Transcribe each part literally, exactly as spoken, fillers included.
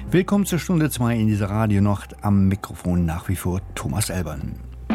Willkommen zur Stunde zwei in dieser Radionacht. Am Mikrofon nach wie vor Thomas Elbern.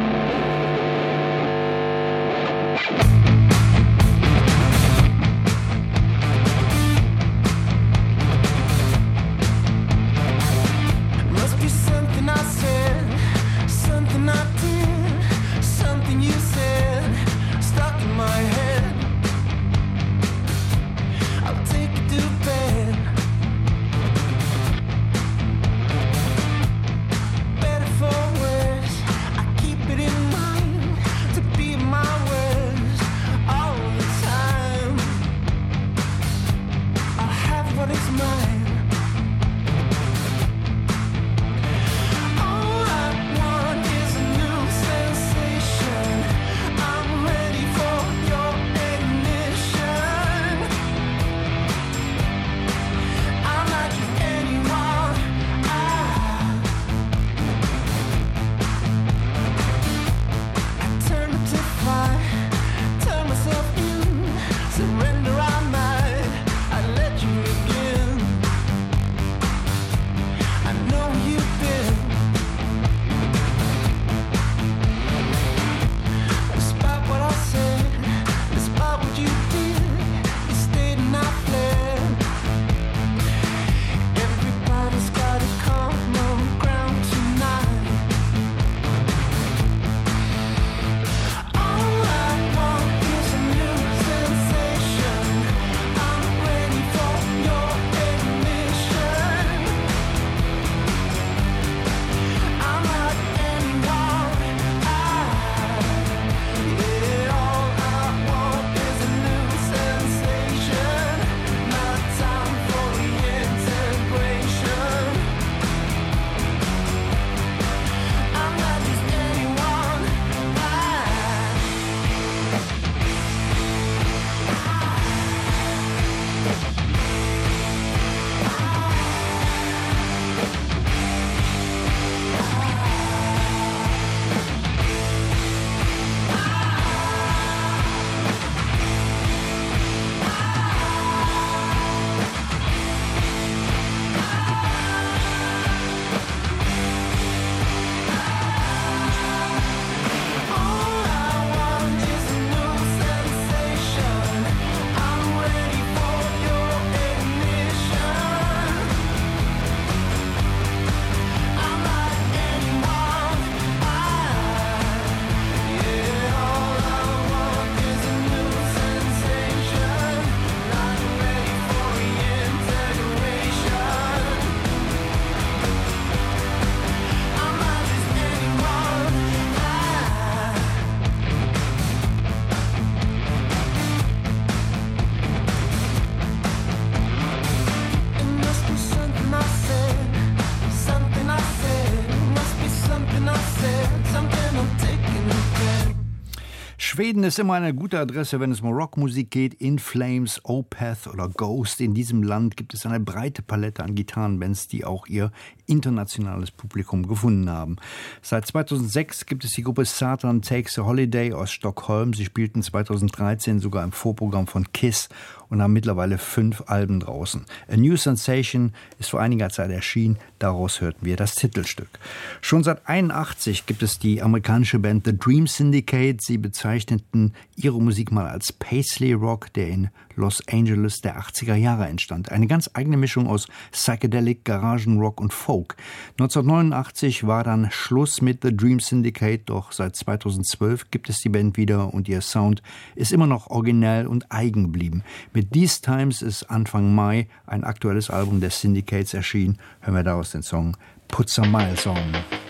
Schweden ist immer eine gute Adresse, wenn es um Rockmusik geht. In Flames, Opeth oder Ghost. In diesem Land gibt es eine breite Palette an Gitarrenbands, die auch ihr internationales Publikum gefunden haben. Seit zweitausendsechs gibt es die Gruppe Satan Takes a Holiday aus Stockholm. Sie spielten zweitausenddreizehn sogar im Vorprogramm von Kiss und haben mittlerweile fünf Alben draußen. A New Sensation ist vor einiger Zeit erschienen. Daraus hörten wir das Titelstück. Schon seit einundachtzig gibt es die amerikanische Band The Dream Syndicate. Sie bezeichneten ihre Musik mal als Paisley Rock, der in Los Angeles der achtziger Jahre entstand. Eine ganz eigene Mischung aus Psychedelic, Garagenrock und Folk. neunzehnhundertneunundachtzig war dann Schluss mit The Dream Syndicate, doch seit zweitausendzwölf gibt es die Band wieder und ihr Sound ist immer noch originell und eigen geblieben. Mit These Times ist Anfang Mai ein aktuelles Album des Syndicates erschienen. Hören wir daraus den Song Put Some Miles On.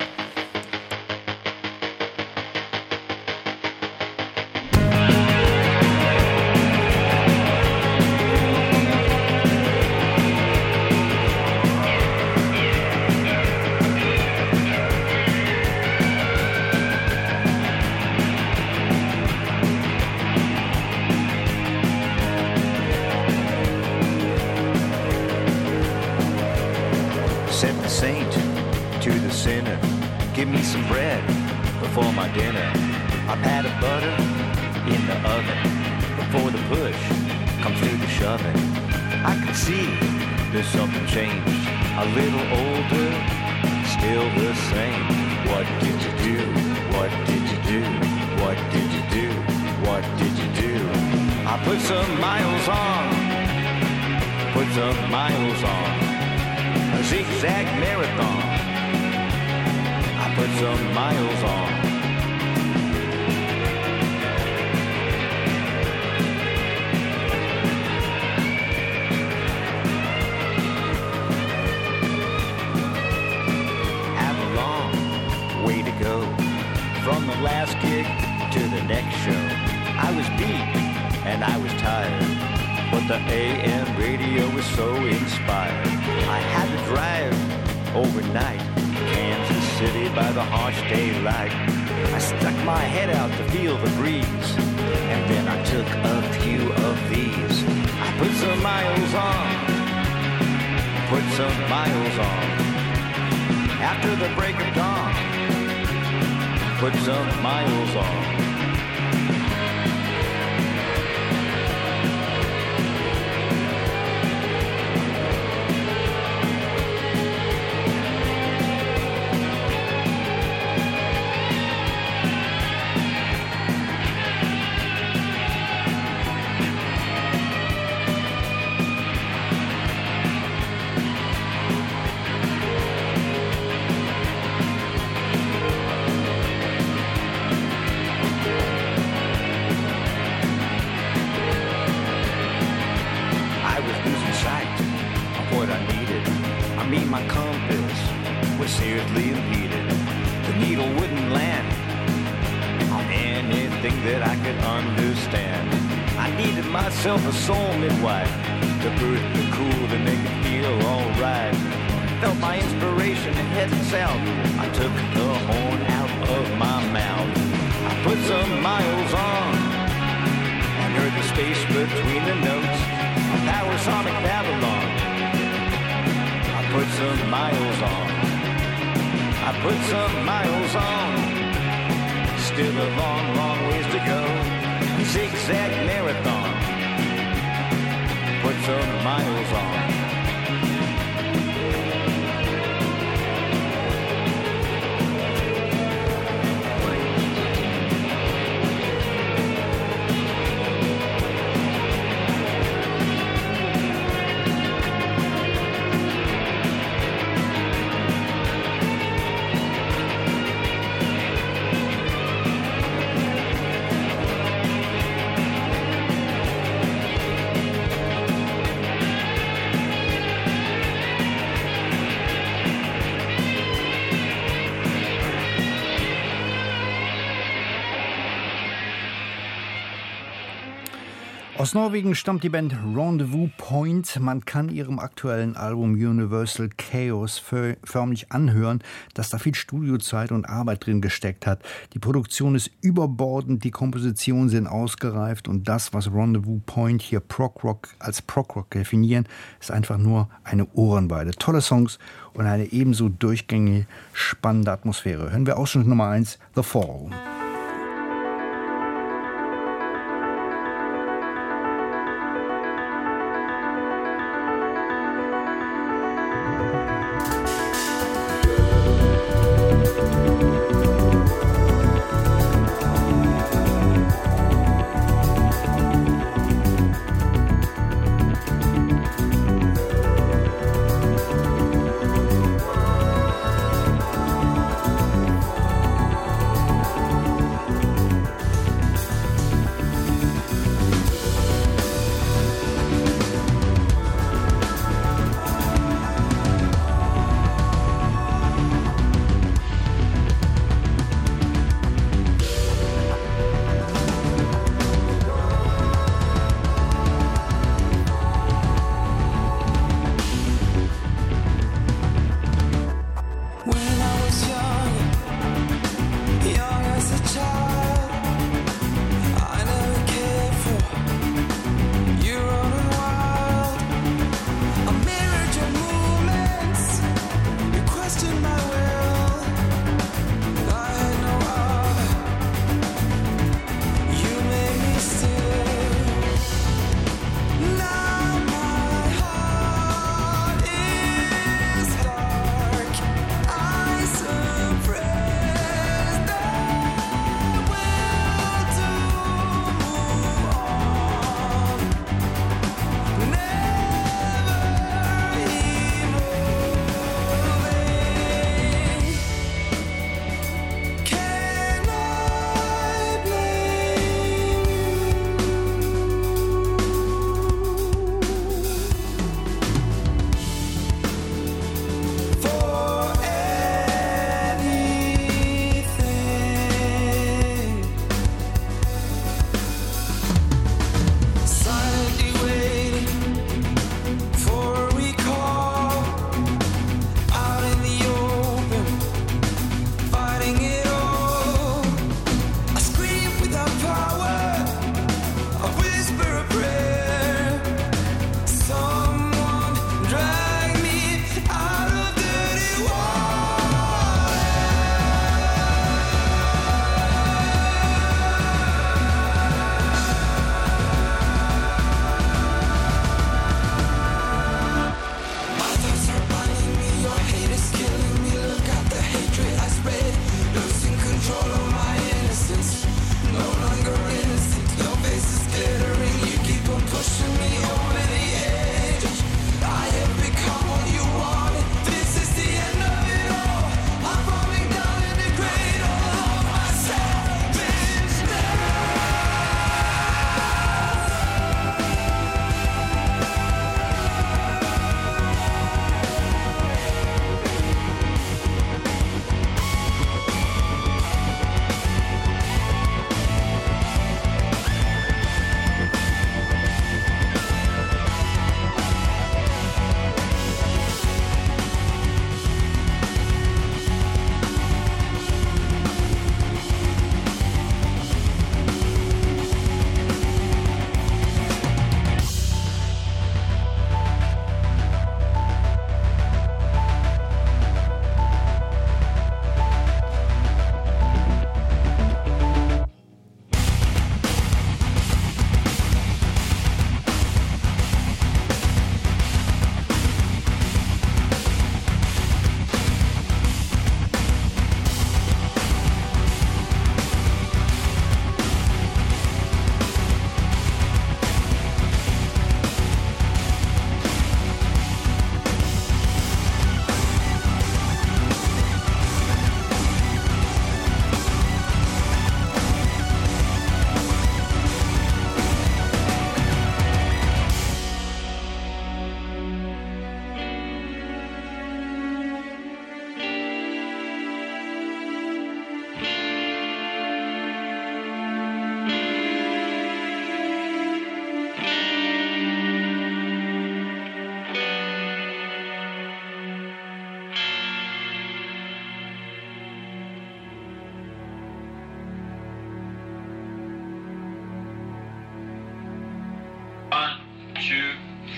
Sent the saint to the sinner. Give me some bread before my dinner. A pat of butter in the oven before the push comes to the shoving. I can see there's something changed. a little older, still the same. What did you do? What did you do? What did you do? What did you do? I put some miles on, put some miles on, a zigzag marathon. I put some miles on. From the last gig to the next show, I was beat and I was tired, but the A M radio was so inspired. I had to drive overnight, Kansas City by the harsh daylight. I stuck my head out to feel the breeze, and then I took a few of these. I put some miles on, put some miles on. After the break of dawn, put some miles on. Myself a soul midwife to birth the cool to make it feel alright. Felt my inspiration heading south. I took the horn out of my mouth. I put some miles on and heard the space between the notes. A power sonic Babylon. I put some miles on. I put some miles on. Still a long, long ways to go. Zigzag marathon. Put some miles on. Aus Norwegen stammt die Band Rendezvous Point. Man kann ihrem aktuellen Album Universal Chaos förmlich anhören, dass da viel Studiozeit und Arbeit drin gesteckt hat. Die Produktion ist überbordend, die Kompositionen sind ausgereift und das, was Rendezvous Point hier Prog-Rock als Prog-Rock definieren, ist einfach nur eine Ohrenweide. Tolle Songs und eine ebenso durchgängige, spannende Atmosphäre. Hören wir Ausschnitt Nummer eins, The Fall.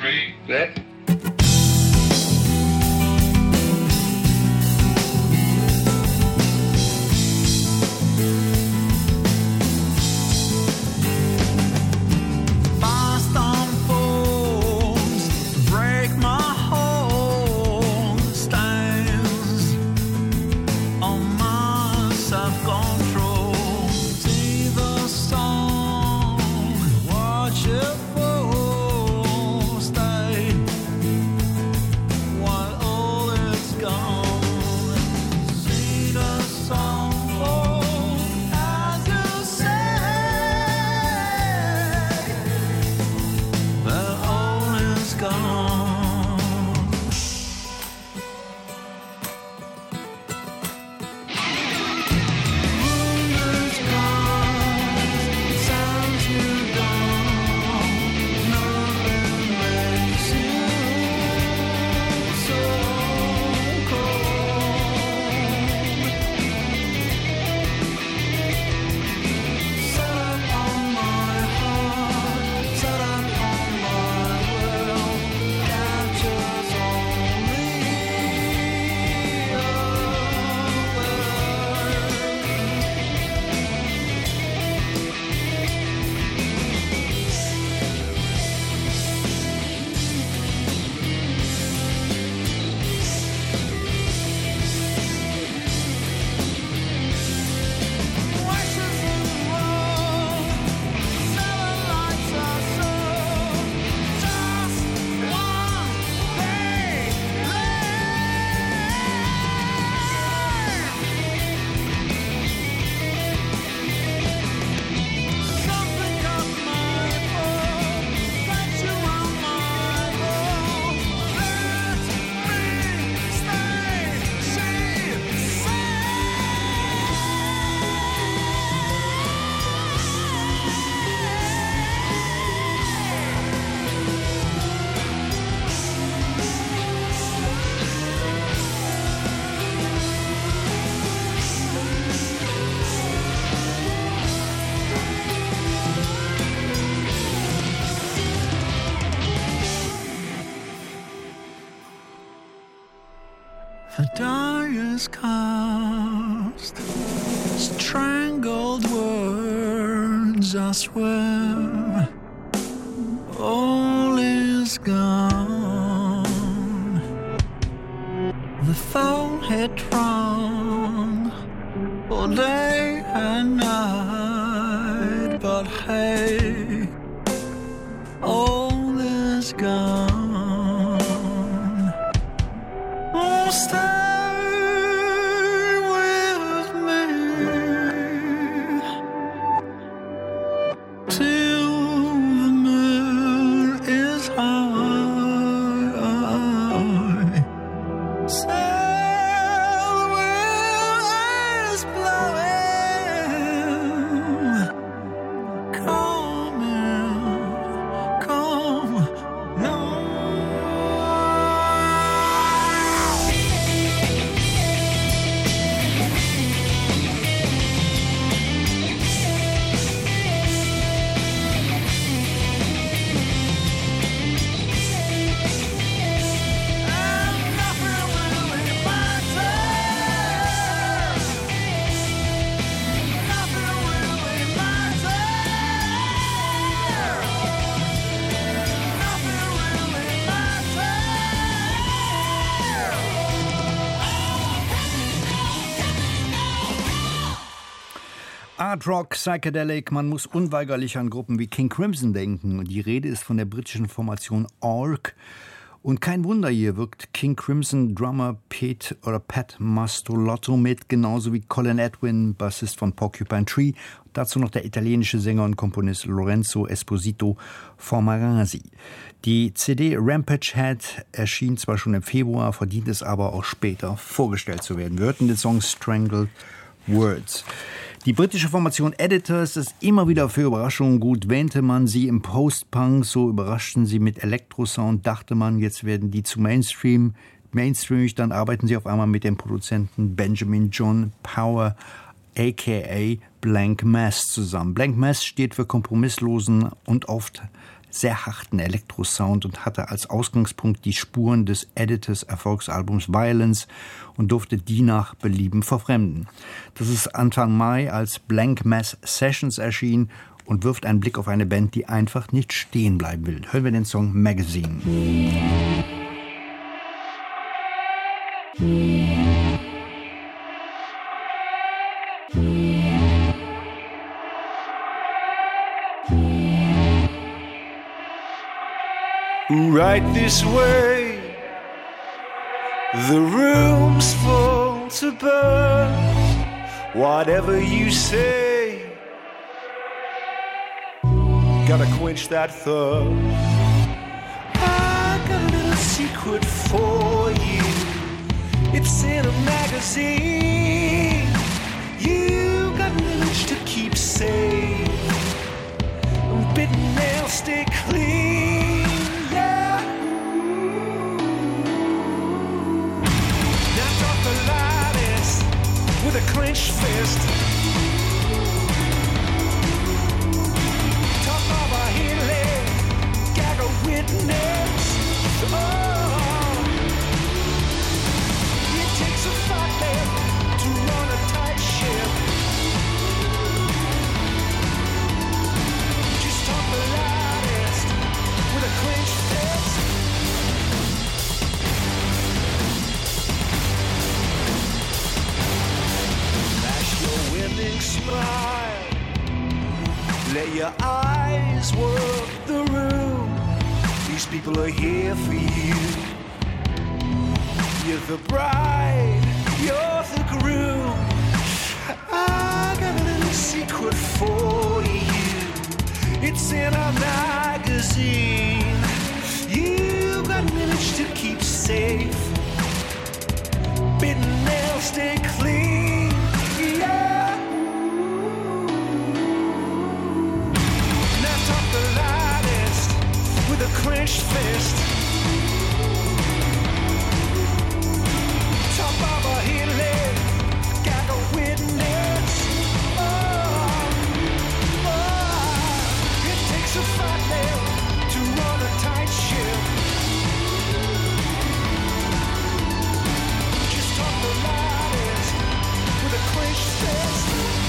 three, set. The die is cast, strangled words, I swear, all is gone. The phone had rung all day and night, but hey, all is gone. Oh, stay with me till the moon is high. Sail the wind is blowing. Come in, come now. Art Rock, Psychedelic, man muss unweigerlich an Gruppen wie King Crimson denken. Die Rede ist von der britischen Formation Ork. Und kein Wunder, hier wirkt King Crimson Drummer Pete oder Pat Mastelotto mit, genauso wie Colin Edwin, Bassist von Porcupine Tree. Dazu noch der italienische Sänger und Komponist Lorenzo Esposito Formarasi. Die C D Rampage Head erschien zwar schon im Februar, verdient es aber auch später vorgestellt zu werden. Wir hörten den Song Strangled Words. Die britische Formation Editors ist immer wieder für Überraschungen gut. Wähnte man sie im Post-Punk, so überraschten sie mit Elektrosound, dachte man, jetzt werden die zu Mainstream. Mainstreamig, dann arbeiten sie auf einmal mit dem Produzenten Benjamin John Power, aka Blank Mass, zusammen. Blank Mass steht für kompromisslosen und oft sehr harten Elektrosound und hatte als Ausgangspunkt die Spuren des Editors-Erfolgsalbums Violence und durfte die nach Belieben verfremden. Das ist Anfang Mai als Blank Mass Sessions erschien und wirft einen Blick auf eine Band, die einfach nicht stehen bleiben will. Hören wir den Song Magazine. Right this way, the room's full to burn. Whatever you say, gotta quench that thirst. I got a little secret for you. It's in a magazine. You got an image to keep safe. Bitten nails stay clean. Yeah. Knocked off the lightest with a clenched fist. Top of a healing, gag a witness. Oh, it takes a fight man to run a tight ship. Just talk the lightest with a clenched fist. Flash your winning smile. Let your eyes work the room. These people are here for you. You're the bride, you're the groom. I got a little secret for you. It's in a magazine. You got an image to keep safe. Bitten nails stay clean. Yeah. Knocked off the lightest with a clenched fist. Top of a healing, got a witness. Oh, oh, it takes a fight man to run a tight ship. Just talk the lightest with a clenched fist.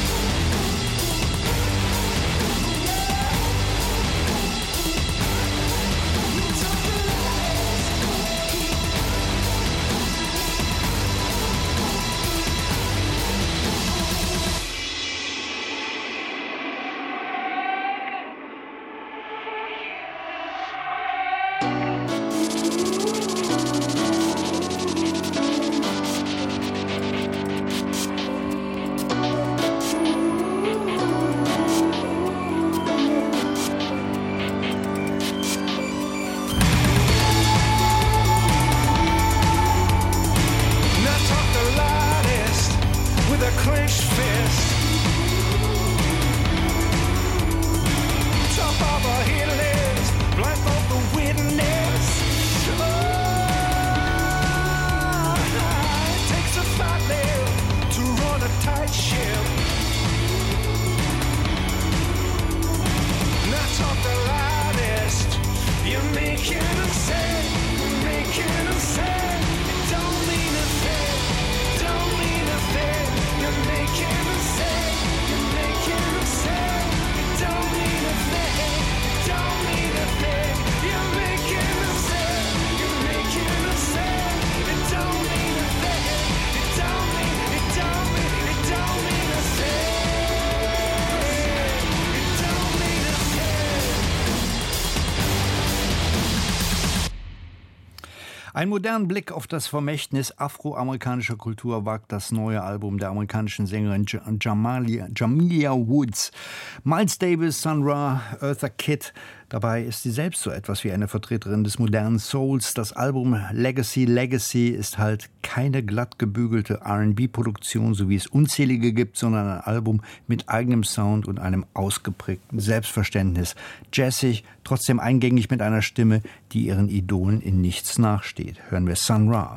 Ein modernen Blick auf das Vermächtnis afroamerikanischer Kultur wagt das neue Album der amerikanischen Sängerin Jamalia, Jamilia Woods. Miles Davis, Sun Ra, Eartha Kitt. Dabei ist sie selbst so etwas wie eine Vertreterin des modernen Souls. Das Album Legacy Legacy ist halt keine glatt gebügelte R and B-Produktion, so wie es unzählige gibt, sondern ein Album mit eigenem Sound und einem ausgeprägten Selbstverständnis. Jazzig, trotzdem eingängig mit einer Stimme, die ihren Idolen in nichts nachsteht. Hören wir Sun Ra.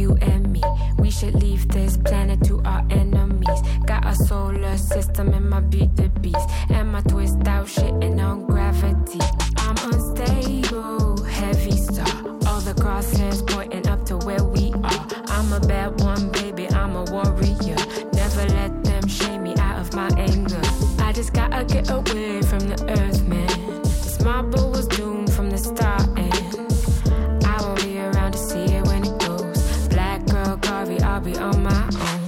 you and me. We should leave this planet to our enemies. Got a solar system in my beat the beast, and my twist out shitting on gravity. I'm unstable, heavy star. All the crosshairs pointing up to where we are. I'm a bad one, baby, I'm a warrior. Never let them shame me out of my anger. I just gotta get away from the earth, man. This marble was doomed from the start, and I won't be around to see it when it goes. Black girl, Garvey, I'll be on my own.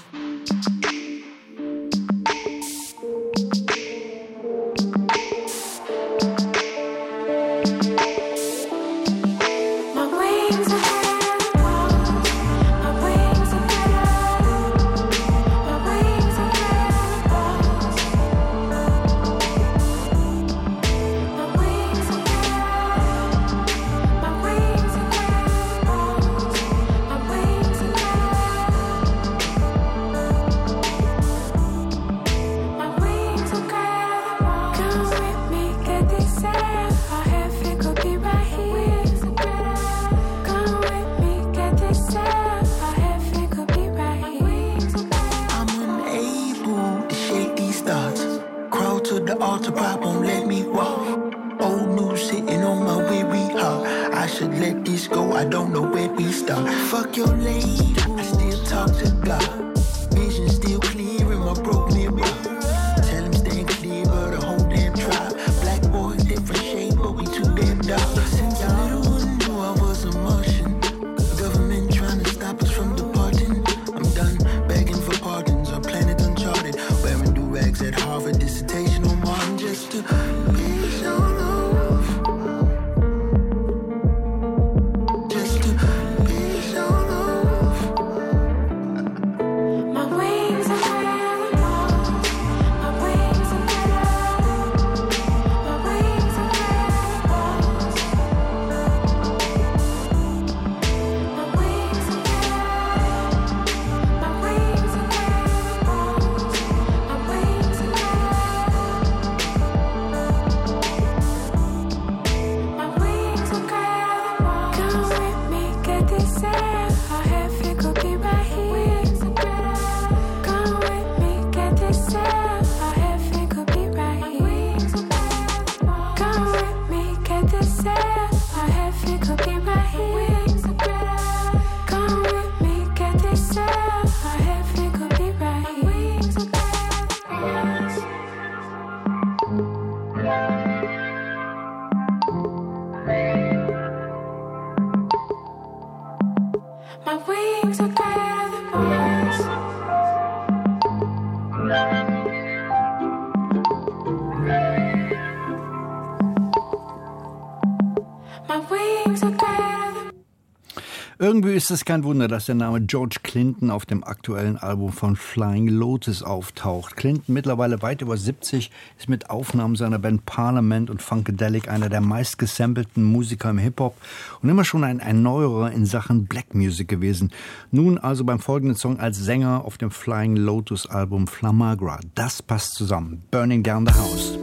Irgendwie ist es kein Wunder, dass der Name George Clinton auf dem aktuellen Album von Flying Lotus auftaucht. Clinton, mittlerweile weit über siebzig, ist mit Aufnahmen seiner Band Parliament und Funkadelic einer der meistgesampelten Musiker im Hip-Hop und immer schon ein Erneuerer in Sachen Black Music gewesen. Nun also beim folgenden Song als Sänger auf dem Flying Lotus Album Flamagra. Das passt zusammen. Burning Down the House.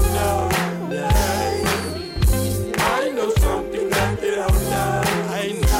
I know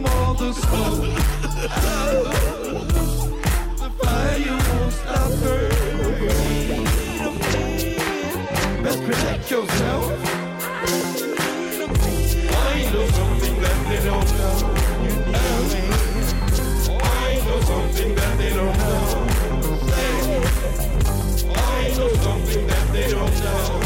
from all the smoke. The fire won't stop burning. Best protect yourself. I know something that they don't know. You know me. I know something that they don't know. I know something that they don't know.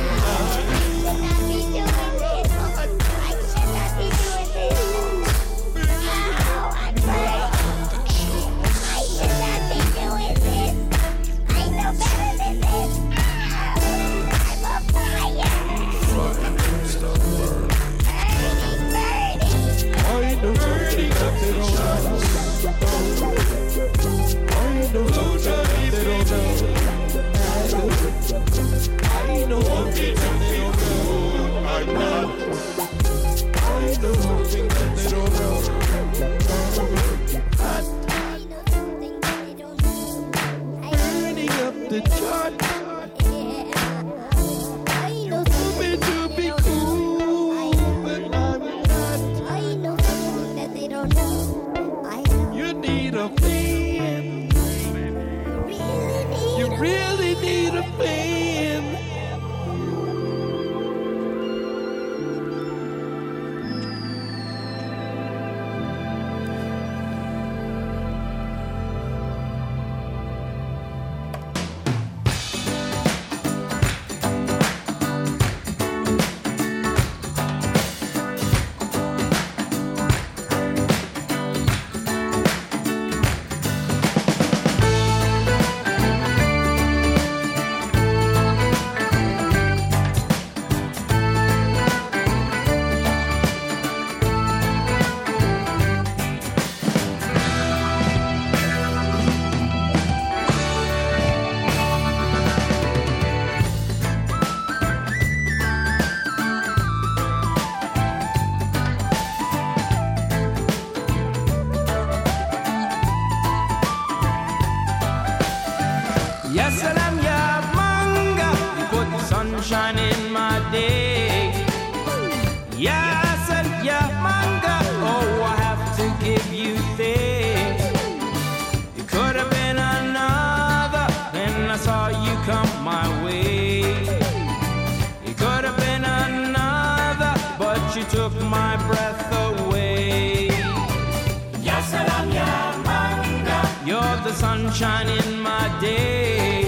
Sunshine in my day.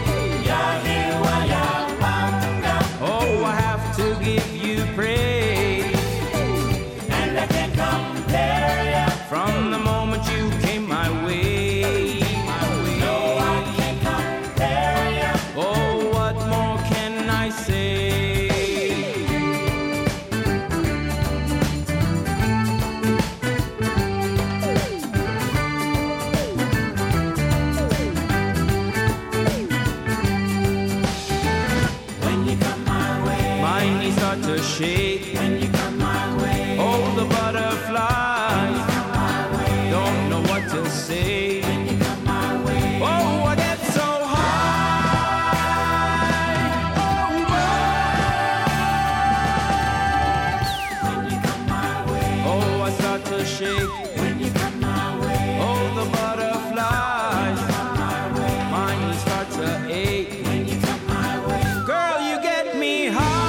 Yahiwa Yamanga. Oh, I have to give you praise. And I can't compare ya. From the moment you came my way. My way. No, I can't compare ya. Oh, what more can I say? To shake when you come my way. Oh, the butterflies when you come my way. Don't know what to say when you come my way. Oh, I get so high. Oh, when you come my way. Oh, I start to shake when you come my way. Oh, the butterflies when you come my way. My knees start to ache when you come my way. Girl, you get me high.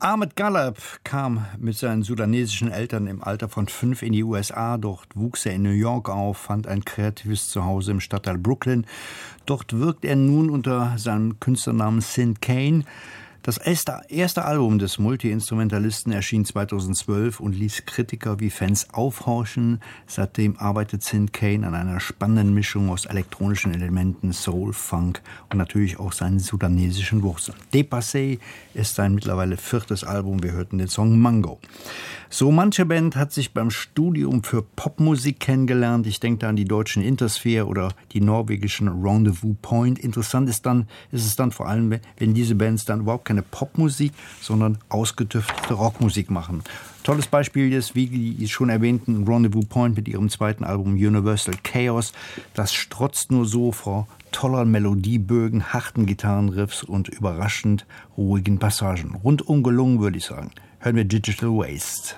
Ahmed Gallup kam mit seinen sudanesischen Eltern im Alter von fünf in die U S A. Dort wuchs er in New York auf, fand ein kreatives Zuhause im Stadtteil Brooklyn. Dort wirkt er nun unter seinem Künstlernamen Sin Kane. Das erste, erste Album des Multi-Instrumentalisten erschien zweitausendzwölf und ließ Kritiker wie Fans aufhorchen. Seitdem arbeitet Sin Kane an einer spannenden Mischung aus elektronischen Elementen, Soul, Funk und natürlich auch seinen sudanesischen Wurzeln. Dépassé ist sein mittlerweile viertes Album. Wir hörten den Song Mango. So manche Band hat sich beim Studium für Popmusik kennengelernt. Ich denke da an die deutschen Intersphere oder die norwegischen Rendezvous Point. Interessant ist dann, ist es dann vor allem, wenn diese Bands dann überhaupt keine Popmusik, sondern ausgetüftete Rockmusik machen. Tolles Beispiel ist, wie die schon erwähnten Rendezvous Point mit ihrem zweiten Album Universal Chaos. Das strotzt nur so vor toller Melodiebögen, harten Gitarrenriffs und überraschend ruhigen Passagen. Rundum gelungen, würde ich sagen. Hören wir Digital Waste.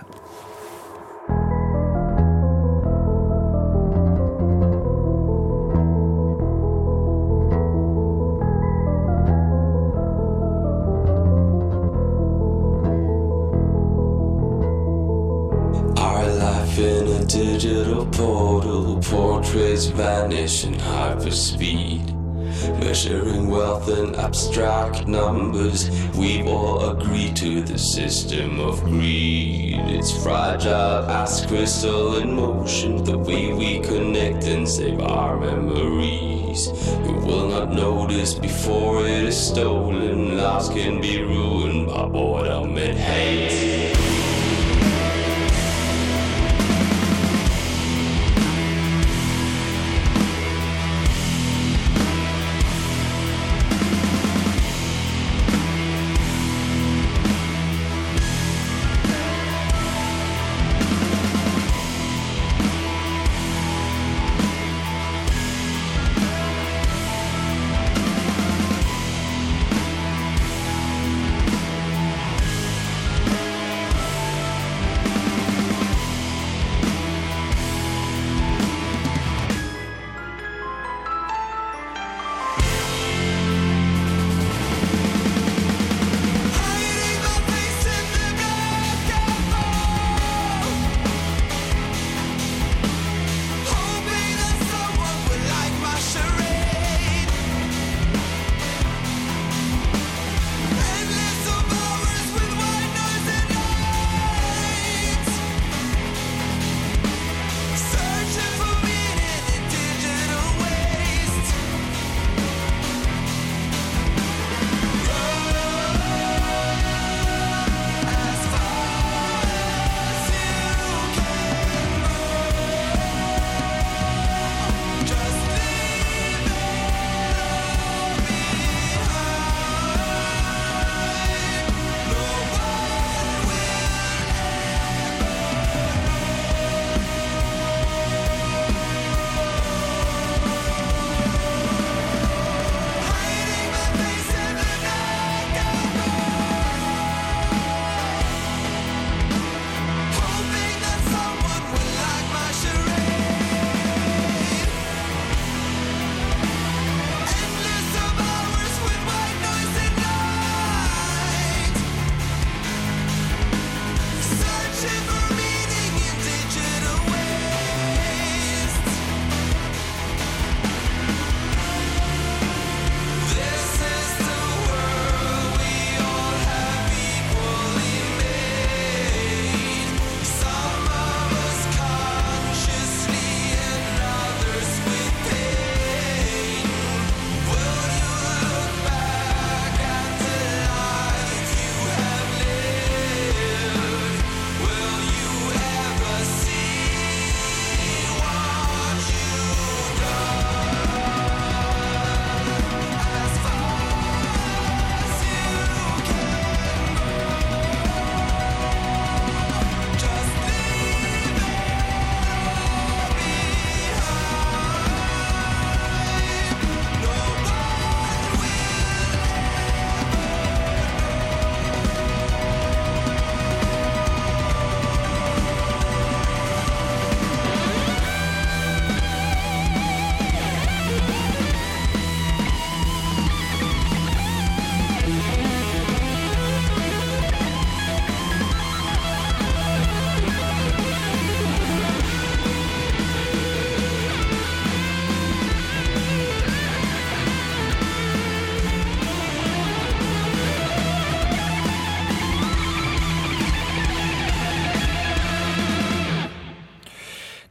In a digital portal, portraits vanish in hyperspeed. Measuring wealth in abstract numbers, we all agree to the system of greed. It's fragile as crystal in motion, the way we connect and save our memories. We will not notice before it is stolen. Lives can be ruined by boredom and hate.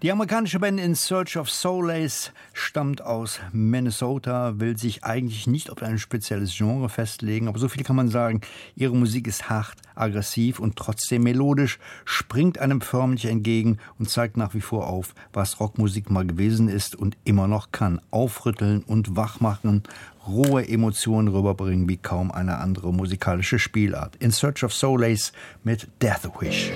Die amerikanische Band In Search of Solace stammt aus Minnesota, will sich eigentlich nicht auf ein spezielles Genre festlegen, aber so viel kann man sagen, ihre Musik ist hart, aggressiv und trotzdem melodisch, springt einem förmlich entgegen und zeigt nach wie vor auf, was Rockmusik mal gewesen ist und immer noch kann. Aufrütteln und wachmachen, rohe Emotionen rüberbringen wie kaum eine andere musikalische Spielart. In Search of Solace mit Death Wish.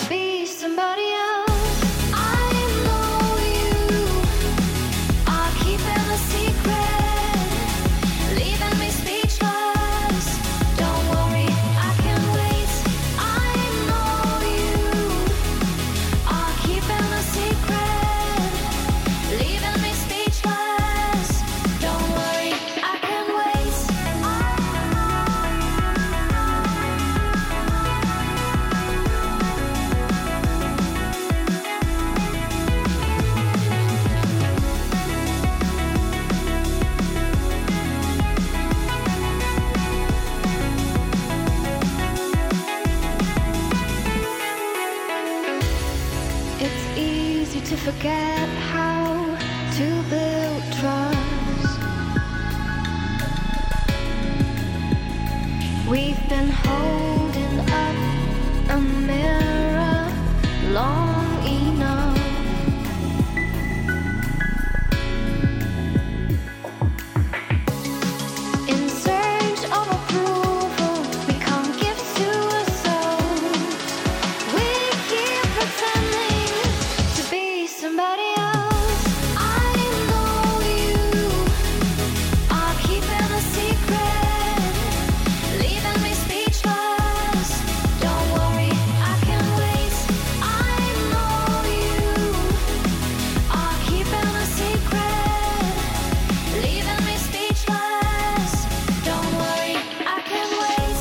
Somebody else, I know you. I keep We've been holding up a mirror long enough. In search of approval, we can't give to ourselves. We keep pretending to be somebody else. I know you are keeping a secret, leaving me speechless. Don't worry, I can wait. I know you are keeping a secret, leaving me speechless. Don't worry, I can wait.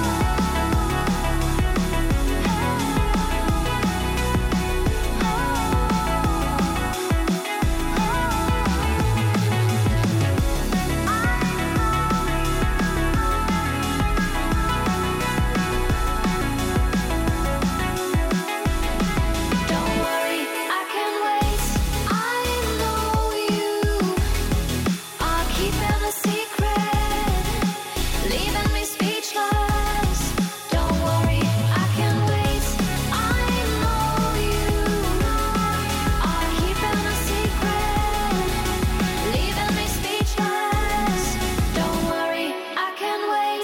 Don't worry, I can wait. I know you are keeping a secret, leaving me speechless. Don't worry, I can wait. I know you are keeping a secret, leaving me speechless. Don't worry, I can wait.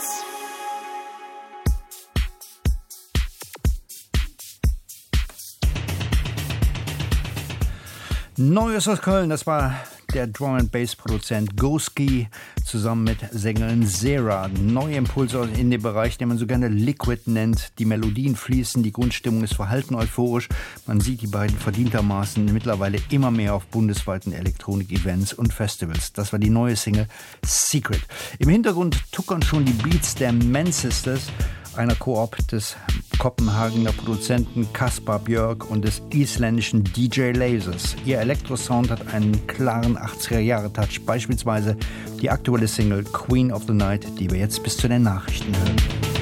Neues aus Köln, das war der Drum-and-Bass-Produzent Goski zusammen mit Sängerin Sarah. Neue Impulse in dem Bereich, den man so gerne Liquid nennt. Die Melodien fließen, die Grundstimmung ist verhalten euphorisch. Man sieht die beiden verdientermaßen mittlerweile immer mehr auf bundesweiten Elektronik-Events und Festivals. Das war die neue Single Secret. Im Hintergrund tuckern schon die Beats der Man Sisters, einer Koop des Kopenhagener Produzenten Kaspar Björk und des isländischen D J Lasers. Ihr Elektrosound hat einen klaren achtziger-Jahre-Touch, beispielsweise die aktuelle Single Queen of the Night, die wir jetzt bis zu den Nachrichten hören.